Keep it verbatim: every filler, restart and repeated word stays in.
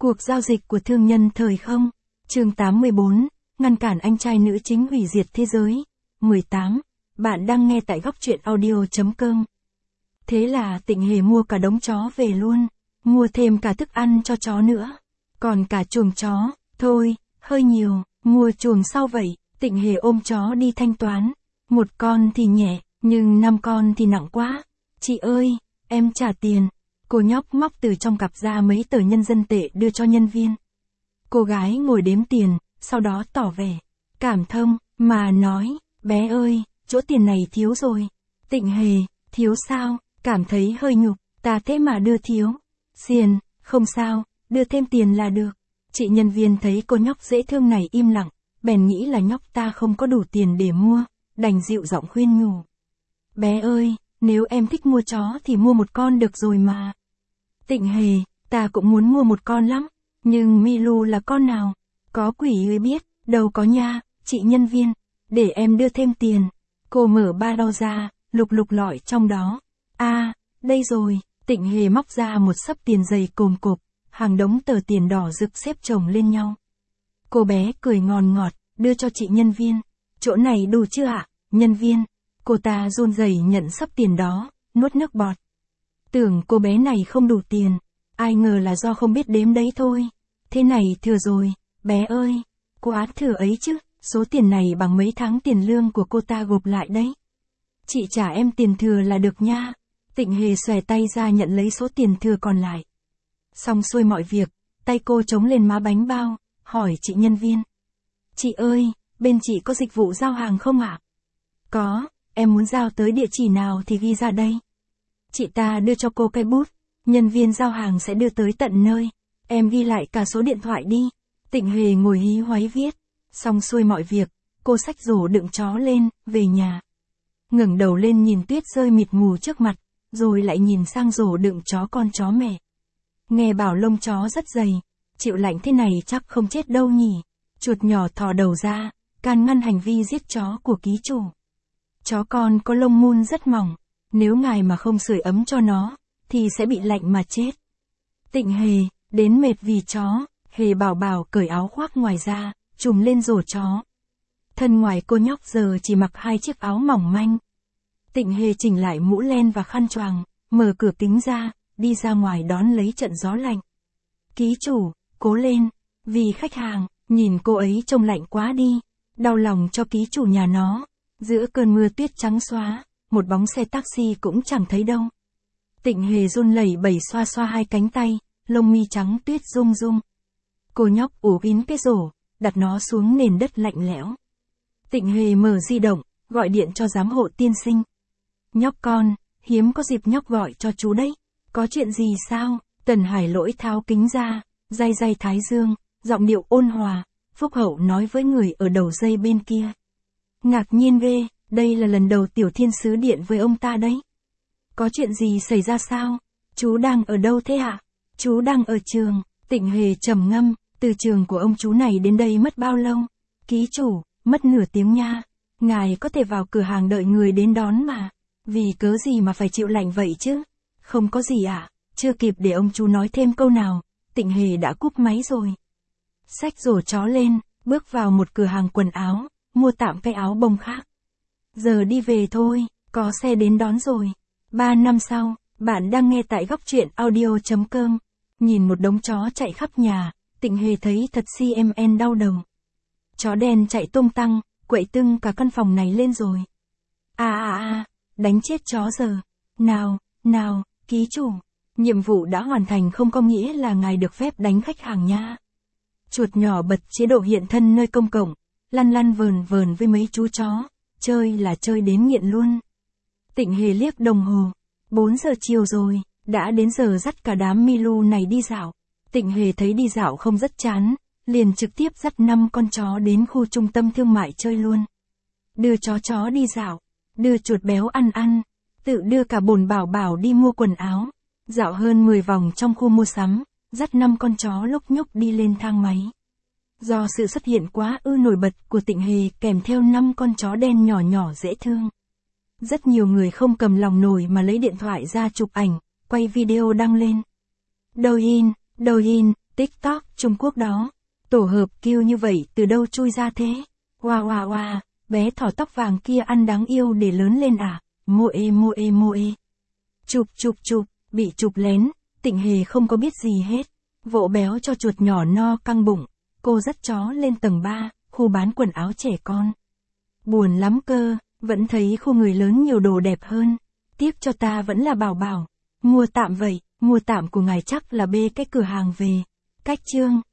Cuộc giao dịch của thương nhân thời không. Chương tám mươi bốn, ngăn cản anh trai nữ chính hủy diệt thế giới. mười tám. Bạn đang nghe tại góc truyện audio chấm com. Thế là Tịnh Hề mua cả đống chó về luôn, mua thêm cả thức ăn cho chó nữa. Còn cả chuồng chó, thôi, hơi nhiều, mua chuồng sau vậy. Tịnh Hề ôm chó đi thanh toán. Một con thì nhẹ, nhưng năm con thì nặng quá. Chị ơi, em trả tiền. Cô nhóc móc từ trong cặp ra mấy tờ nhân dân tệ đưa cho nhân viên. Cô gái ngồi đếm tiền, sau đó tỏ vẻ cảm thông, mà nói, bé ơi, chỗ tiền này thiếu rồi. Tịnh Hề, thiếu sao, cảm thấy hơi nhục, ta thế mà đưa thiếu. Xiền, không sao, đưa thêm tiền là được. Chị nhân viên thấy cô nhóc dễ thương này im lặng, bèn nghĩ là nhóc ta không có đủ tiền để mua, đành dịu giọng khuyên nhủ. Bé ơi, nếu em thích mua chó thì mua một con được rồi mà. Tịnh Hề, ta cũng muốn mua một con lắm, nhưng Milu là con nào? Có quỷ ơi biết, đâu có nha, chị nhân viên, để em đưa thêm tiền. Cô mở ba lô ra, lục lục lọi trong đó. A, à, đây rồi, Tịnh Hề móc ra một xấp tiền dày cồm cộp, hàng đống tờ tiền đỏ rực xếp chồng lên nhau. Cô bé cười ngon ngọt, đưa cho chị nhân viên. Chỗ này đủ chưa ạ, nhân viên? Cô ta run rẩy nhận xấp tiền đó, nuốt nước bọt. Tưởng cô bé này không đủ tiền, ai ngờ là do không biết đếm đấy thôi. Thế này thừa rồi, bé ơi, cô át thừa ấy chứ, số tiền này bằng mấy tháng tiền lương của cô ta gộp lại đấy. Chị trả em tiền thừa là được nha. Tịnh Hề xòe tay ra nhận lấy số tiền thừa còn lại. Xong xuôi mọi việc, tay cô chống lên má bánh bao, hỏi chị nhân viên. Chị ơi, bên chị có dịch vụ giao hàng không ạ? Có, em muốn giao tới địa chỉ nào thì ghi ra đây. Chị ta đưa cho cô cây bút, nhân viên giao hàng sẽ đưa tới tận nơi. Em ghi lại cả số điện thoại đi. Tịnh Hề ngồi hí hoáy viết. Xong xuôi mọi việc, cô xách rổ đựng chó lên, về nhà. Ngẩng đầu lên nhìn tuyết rơi mịt mù trước mặt, rồi lại nhìn sang rổ đựng chó con chó mẹ. Nghe bảo lông chó rất dày, chịu lạnh thế này chắc không chết đâu nhỉ. Chuột nhỏ thò đầu ra, can ngăn hành vi giết chó của ký chủ. Chó con có lông mun rất mỏng, nếu ngài mà không sưởi ấm cho nó, thì sẽ bị lạnh mà chết. Tịnh Hề, đến mệt vì chó, Hề bảo bảo cởi áo khoác ngoài ra, trùm lên rổ chó. Thân ngoài cô nhóc giờ chỉ mặc hai chiếc áo mỏng manh. Tịnh Hề chỉnh lại mũ len và khăn choàng, mở cửa kính ra, đi ra ngoài đón lấy trận gió lạnh. Ký chủ, cố lên, vì khách hàng, nhìn cô ấy trông lạnh quá đi, đau lòng cho ký chủ nhà nó. Giữa cơn mưa tuyết trắng xóa, một bóng xe taxi cũng chẳng thấy đâu. Tịnh Hề run lẩy bẩy xoa xoa hai cánh tay, lông mi trắng tuyết rung rung. Cô nhóc ủ kín cái rổ, đặt nó xuống nền đất lạnh lẽo. Tịnh Hề mở di động, gọi điện cho giám hộ tiên sinh. Nhóc con, hiếm có dịp nhóc gọi cho chú đấy. Có chuyện gì sao? Tần Hải Lỗi tháo kính ra, day day thái dương, giọng điệu ôn hòa, phúc hậu nói với người ở đầu dây bên kia. Ngạc nhiên ghê, đây là lần đầu Tiểu Thiên Sứ điện với ông ta đấy. Có chuyện gì xảy ra sao? Chú đang ở đâu thế ạ? Chú đang ở trường. Tịnh Hề trầm ngâm, từ trường của ông chú này đến đây mất bao lâu? Ký chủ, mất nửa tiếng nha. Ngài có thể vào cửa hàng đợi người đến đón mà. Vì cớ gì mà phải chịu lạnh vậy chứ? Không có gì ạ. À? Chưa kịp để ông chú nói thêm câu nào, Tịnh Hề đã cúp máy rồi. Xách rổ chó lên, bước vào một cửa hàng quần áo, mua tạm cái áo bông khác. Giờ đi về thôi, có xe đến đón rồi. Ba năm sau, bạn đang nghe tại góc truyện audio chấm com. Nhìn một đống chó chạy khắp nhà, Tịnh Hề thấy thật xê em en đau đầu. Chó đen chạy tung tăng, quậy tưng cả căn phòng này lên rồi. À à à, đánh chết chó giờ. Nào, nào, ký chủ, nhiệm vụ đã hoàn thành không có nghĩa là ngài được phép đánh khách hàng nha. Chuột nhỏ bật chế độ hiện thân nơi công cộng, lăn lăn vờn vờn với mấy chú chó, chơi là chơi đến nghiện luôn. Tịnh Hề liếc đồng hồ, bốn giờ chiều rồi, đã đến giờ dắt cả đám Milu này đi dạo. Tịnh Hề thấy đi dạo không rất chán, liền trực tiếp dắt năm con chó đến khu trung tâm thương mại chơi luôn. Đưa chó chó đi dạo, đưa chuột béo ăn ăn, tự đưa cả bồn bảo bảo đi mua quần áo, dạo hơn mười vòng trong khu mua sắm, dắt năm con chó lúc nhúc đi lên thang máy. Do sự xuất hiện quá ư nổi bật của Tịnh Hề kèm theo năm con chó đen nhỏ nhỏ dễ thương. Rất nhiều người không cầm lòng nổi mà lấy điện thoại ra chụp ảnh, quay video đăng lên. Douyin, Douyin, TikTok Trung Quốc đó. Tổ hợp kêu như vậy từ đâu chui ra thế? Wow wow wow, bé thỏ tóc vàng kia ăn đáng yêu để lớn lên à? Moe moe moe. Chụp chụp chụp, bị chụp lén, Tịnh Hề không có biết gì hết. Vỗ béo cho chuột nhỏ no căng bụng. Cô dắt chó lên tầng ba, khu bán quần áo trẻ con. Buồn lắm cơ, vẫn thấy khu người lớn nhiều đồ đẹp hơn. Tiếp cho ta vẫn là Bảo Bảo. Mua tạm vậy, mua tạm của ngài chắc là bê cái cửa hàng về. Cách chương.